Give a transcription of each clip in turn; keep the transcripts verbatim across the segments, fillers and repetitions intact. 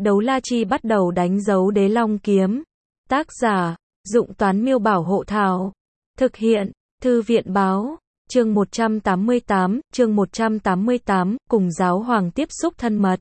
Đấu la chi bắt đầu đánh dấu đế long kiếm. Tác giả, Dụng Toán Miêu Bảo Hộ Thảo. Thực hiện, Thư viện Báo. Chương một trăm tám mươi tám, chương một trăm tám mươi tám, cùng giáo hoàng tiếp xúc thân mật.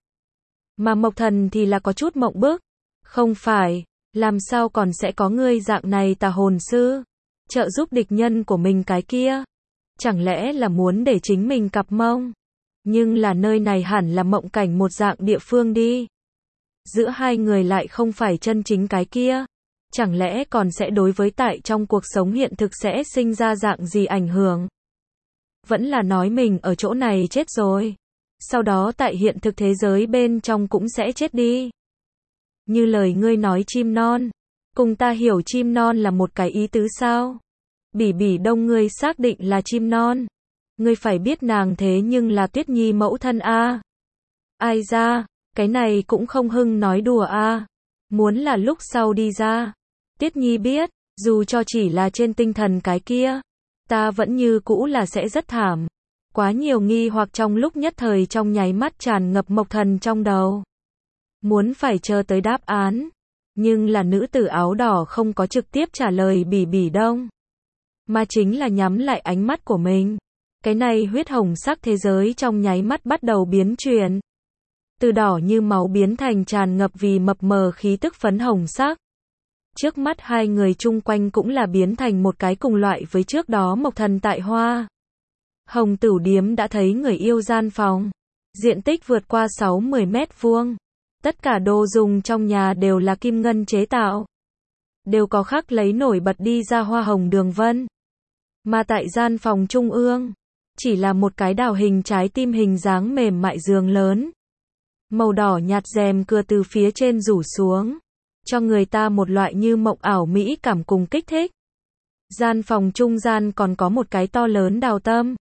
Mà Mộc Thần thì là có chút mộng bức. Không phải, làm sao còn sẽ có ngươi dạng này tà hồn sư, trợ giúp địch nhân của mình cái kia. Chẳng lẽ là muốn để chính mình cặp mông? Nhưng là nơi này hẳn là mộng cảnh một dạng địa phương đi. Giữa hai người lại không phải chân chính cái kia. Chẳng lẽ còn sẽ đối với tại trong cuộc sống hiện thực sẽ sinh ra dạng gì ảnh hưởng? Vẫn là nói mình ở chỗ này chết rồi. Sau đó tại hiện thực thế giới bên trong cũng sẽ chết đi. Như lời ngươi nói chim non. Cùng ta hiểu chim non là một cái ý tứ sao? Bỉ bỉ đông ngươi xác định là chim non. Ngươi phải biết nàng thế nhưng là Tuyết Nhi mẫu thân a. Ai ra, cái này cũng không hưng nói đùa a. Muốn là lúc sau đi ra. Tuyết Nhi biết, dù cho chỉ là trên tinh thần cái kia, ta vẫn như cũ là sẽ rất thảm. Quá nhiều nghi hoặc trong lúc nhất thời trong nháy mắt tràn ngập Mộc Thần trong đầu. Muốn phải chờ tới đáp án. Nhưng là nữ tử áo đỏ không có trực tiếp trả lời bỉ bỉ đông. Mà chính là nhắm lại ánh mắt của mình. Cái này huyết hồng sắc thế giới trong nháy mắt bắt đầu biến chuyển. Từ đỏ như máu biến thành tràn ngập vì mập mờ khí tức phấn hồng sắc. Trước mắt hai người chung quanh cũng là biến thành một cái cùng loại với trước đó Mộc Thần tại Hoa Hồng Tửu Điếm đã thấy người yêu gian phòng. Diện tích vượt qua sáu mươi mét vuông. Tất cả đồ dùng trong nhà đều là kim ngân chế tạo. Đều có khắc lấy nổi bật đi ra hoa hồng đường vân. Mà tại gian phòng trung ương, chỉ là một cái đào hình trái tim hình dáng mềm mại giường lớn. Màu đỏ nhạt rèm cưa từ phía trên rủ xuống. Cho người ta một loại như mộng ảo mỹ cảm cùng kích thích. Gian phòng trung gian còn có một cái to lớn đào tâm.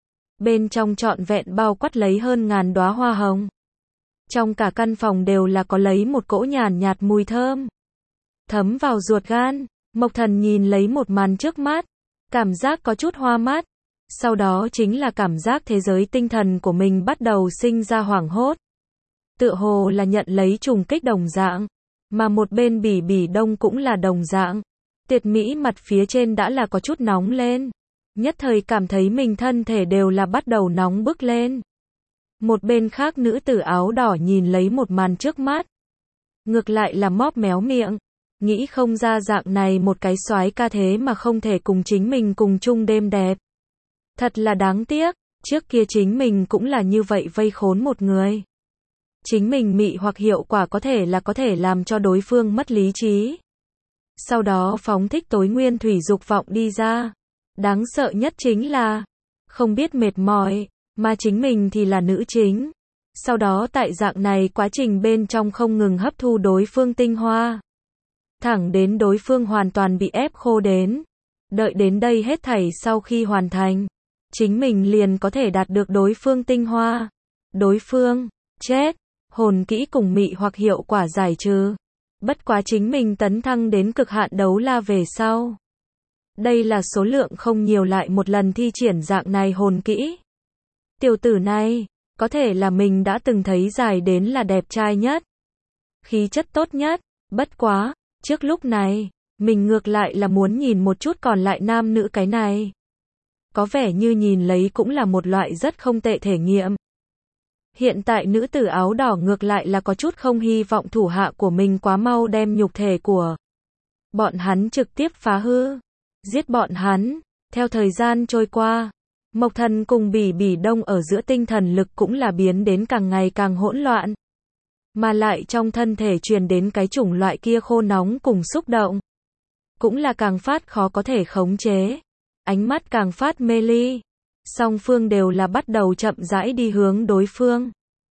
Bên trong trọn vẹn bao quát lấy hơn ngàn đóa hoa hồng. Trong cả căn phòng đều là có lấy một cỗ nhàn nhạt mùi thơm. Thấm vào ruột gan, Mộc Thần nhìn lấy một màn trước mắt. Cảm giác có chút hoa mắt. Sau đó chính là cảm giác thế giới tinh thần của mình bắt đầu sinh ra hoảng hốt. Tựa hồ là nhận lấy trùng kích đồng dạng. Mà một bên bỉ bỉ đông cũng là đồng dạng. Tiệt mỹ mặt phía trên đã là có chút nóng lên. Nhất thời cảm thấy mình thân thể đều là bắt đầu nóng bức lên. Một bên khác nữ tử áo đỏ nhìn lấy một màn trước mắt. Ngược lại là móp méo miệng. Nghĩ không ra dạng này một cái soái ca thế mà không thể cùng chính mình cùng chung đêm đẹp. Thật là đáng tiếc, trước kia chính mình cũng là như vậy vây khốn một người. Chính mình mị hoặc hiệu quả có thể là có thể làm cho đối phương mất lý trí. Sau đó phóng thích tối nguyên thủy dục vọng đi ra. Đáng sợ nhất chính là không biết mệt mỏi, mà chính mình thì là nữ chính. Sau đó tại dạng này quá trình bên trong không ngừng hấp thu đối phương tinh hoa. Thẳng đến đối phương hoàn toàn bị ép khô đến. Đợi đến đây hết thảy sau khi hoàn thành, chính mình liền có thể đạt được đối phương tinh hoa. Đối phương chết, hồn kỹ cùng mị hoặc hiệu quả giải trừ. Bất quá chính mình tấn thăng đến cực hạn đấu la về sau. Đây là số lượng không nhiều lại một lần thi triển dạng này hồn kỹ. Tiểu tử này, có thể là mình đã từng thấy dài đến là đẹp trai nhất. Khí chất tốt nhất, bất quá, trước lúc này, mình ngược lại là muốn nhìn một chút còn lại nam nữ cái này. Có vẻ như nhìn lấy cũng là một loại rất không tệ thể nghiệm. Hiện tại nữ tử áo đỏ ngược lại là có chút không hy vọng thủ hạ của mình quá mau đem nhục thể của bọn hắn trực tiếp phá hư. Giết bọn hắn. Theo thời gian trôi qua, Mộc Thần cùng bỉ bỉ đông ở giữa tinh thần lực cũng là biến đến càng ngày càng hỗn loạn. Mà lại trong thân thể truyền đến cái chủng loại kia khô nóng cùng xúc động. Cũng là càng phát khó có thể khống chế. Ánh mắt càng phát mê ly. Song phương đều là bắt đầu chậm rãi đi hướng đối phương.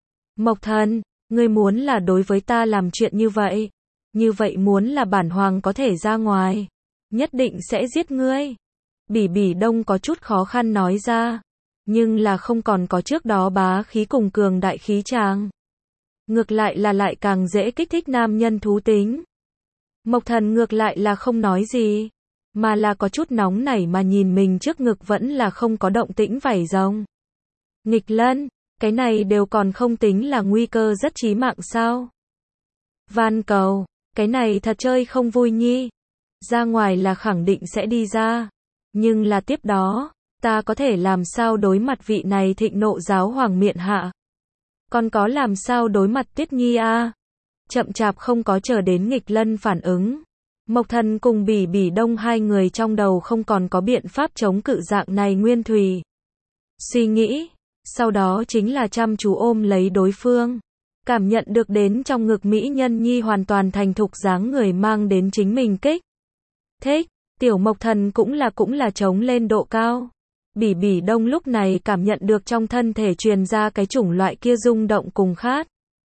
Mộc Thần, ngươi muốn là đối với ta làm chuyện như vậy. Như vậy muốn là bản hoàng có thể ra ngoài. Nhất định sẽ giết ngươi. Bỉ bỉ đông có chút khó khăn nói ra. Nhưng là không còn có trước đó bá khí cùng cường đại khí tràng. Ngược lại là lại càng dễ kích thích nam nhân thú tính. Mộc Thần ngược lại là không nói gì. Mà là có chút nóng nảy mà nhìn mình trước ngực vẫn là không có động tĩnh vảy rồng. Nghịch lân, cái này đều còn không tính là nguy cơ rất chí mạng sao. van cầu, cái này thật chơi không vui nhi. Ra ngoài là khẳng định sẽ đi ra. Nhưng là tiếp đó, ta có thể làm sao đối mặt vị này thịnh nộ giáo hoàng miện hạ? Còn có làm sao đối mặt Tuyết Nhi a? Chậm chạp không có chờ đến nghịch lân phản ứng. Mộc Thần cùng Bỉ Bỉ Đông hai người trong đầu không còn có biện pháp chống cự dạng này nguyên thủy suy nghĩ, sau đó chính là chăm chú ôm lấy đối phương. Cảm nhận được đến trong ngực mỹ nhân nhi hoàn toàn thành thục dáng người mang đến chính mình kích thích, tiểu Mộc Thần cũng là cũng là chống lên độ cao. Bỉ Bỉ Đông lúc này cảm nhận được trong thân thể truyền ra cái chủng loại kia rung động cùng khát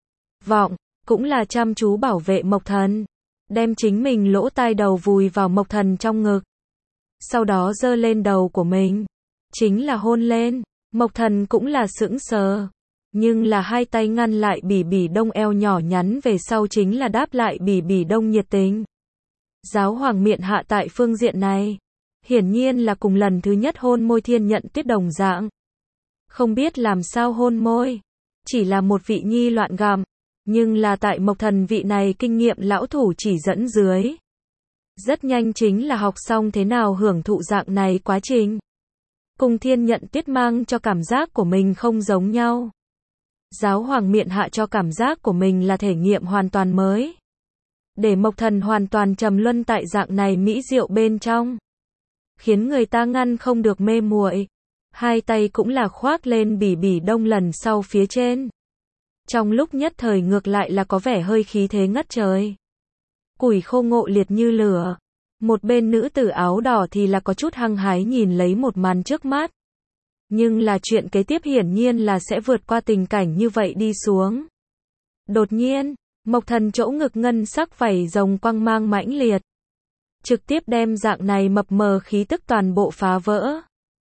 vọng, cũng là chăm chú bảo vệ Mộc Thần, đem chính mình lỗ tai đầu vùi vào Mộc Thần trong ngực. Sau đó giơ lên đầu của mình, chính là hôn lên. Mộc Thần cũng là sững sờ, nhưng là hai tay ngăn lại Bỉ Bỉ Đông eo nhỏ nhắn về sau chính là đáp lại Bỉ Bỉ Đông nhiệt tình. Giáo hoàng miện hạ tại phương diện này, hiển nhiên là cùng lần thứ nhất hôn môi Thiên Nhận Tuyết đồng dạng. Không biết làm sao hôn môi, chỉ là một vị nhi loạn gặm, nhưng là tại Mộc Thần vị này kinh nghiệm lão thủ chỉ dẫn dưới. Rất nhanh chính là học xong thế nào hưởng thụ dạng này quá trình. Cùng Thiên Nhận Tuyết mang cho cảm giác của mình không giống nhau. Giáo hoàng miện hạ cho cảm giác của mình là thể nghiệm hoàn toàn mới. Để Mộc Thần hoàn toàn trầm luân tại dạng này mỹ diệu bên trong. Khiến người ta ngăn không được mê muội. Hai tay cũng là khoác lên Bỉ Bỉ Đông lần sau phía trên. Trong lúc nhất thời ngược lại là có vẻ hơi khí thế ngất trời. Củi khô ngộ liệt như lửa. Một bên nữ tử áo đỏ thì là có chút hăng hái nhìn lấy một màn trước mắt. Nhưng là chuyện kế tiếp hiển nhiên là sẽ vượt qua tình cảnh như vậy đi xuống. Đột nhiên, Mộc Thần chỗ ngực ngân sắc vảy rồng quang mang mãnh liệt. Trực tiếp đem dạng này mập mờ khí tức toàn bộ phá vỡ.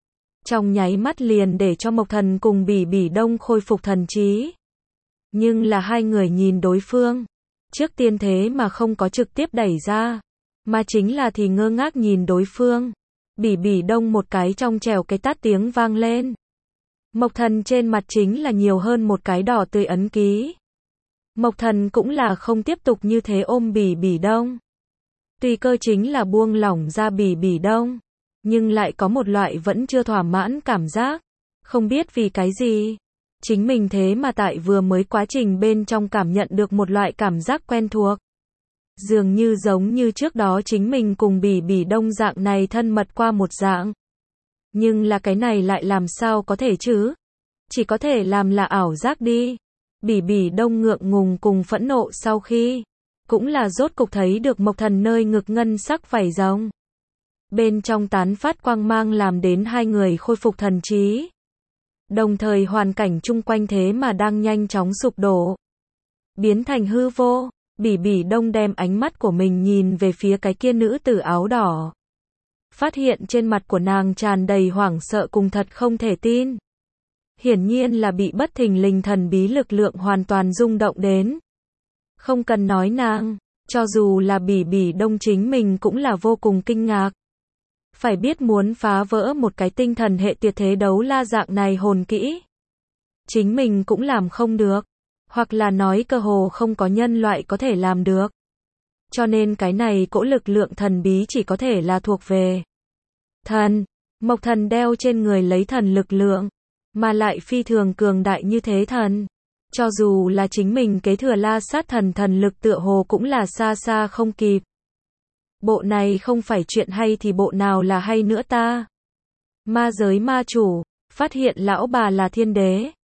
Trong nháy mắt liền để cho Mộc Thần cùng Bỉ Bỉ Đông khôi phục thần trí. Nhưng là hai người nhìn đối phương. Trước tiên thế mà không có trực tiếp đẩy ra. Mà chính là thì ngơ ngác nhìn đối phương. Bỉ Bỉ Đông một cái trong trẻo cái tát tiếng vang lên. Mộc Thần trên mặt chính là nhiều hơn một cái đỏ tươi ấn ký. Mộc Thần cũng là không tiếp tục như thế ôm Bỉ Bỉ Đông. Tùy cơ chính là buông lỏng ra Bỉ Bỉ Đông. Nhưng lại có một loại vẫn chưa thỏa mãn cảm giác. Không biết vì cái gì. Chính mình thế mà tại vừa mới quá trình bên trong cảm nhận được một loại cảm giác quen thuộc. Dường như giống như trước đó chính mình cùng Bỉ Bỉ Đông dạng này thân mật qua một dạng. Nhưng là cái này lại làm sao có thể chứ? Chỉ có thể làm là ảo giác đi. Bỉ Bỉ Đông ngượng ngùng cùng phẫn nộ sau khi. Cũng là rốt cục thấy được Mộc Thần nơi ngực ngân sắc vảy rồng. Bên trong tán phát quang mang làm đến hai người khôi phục thần trí. Đồng thời hoàn cảnh chung quanh thế mà đang nhanh chóng sụp đổ. Biến thành hư vô. Bỉ Bỉ Đông đem ánh mắt của mình nhìn về phía cái kia nữ tử áo đỏ. Phát hiện trên mặt của nàng tràn đầy hoảng sợ cùng thật không thể tin. Hiển nhiên là bị bất thình lình thần bí lực lượng hoàn toàn rung động đến. Không cần nói nàng, cho dù là Bỉ Bỉ Đông chính mình cũng là vô cùng kinh ngạc. Phải biết muốn phá vỡ một cái tinh thần hệ tuyệt thế đấu la dạng này hồn kỹ. Chính mình cũng làm không được. Hoặc là nói cơ hồ không có nhân loại có thể làm được. Cho nên cái này cỗ lực lượng thần bí chỉ có thể là thuộc về thần. Mộc Thần đeo trên người lấy thần lực lượng. Mà lại phi thường cường đại như thế thần. Cho dù là chính mình kế thừa La Sát thần thần lực tựa hồ cũng là xa xa không kịp. Bộ này không phải chuyện hay thì bộ nào là hay nữa ta. Ma giới ma chủ, phát hiện lão bà là thiên đế.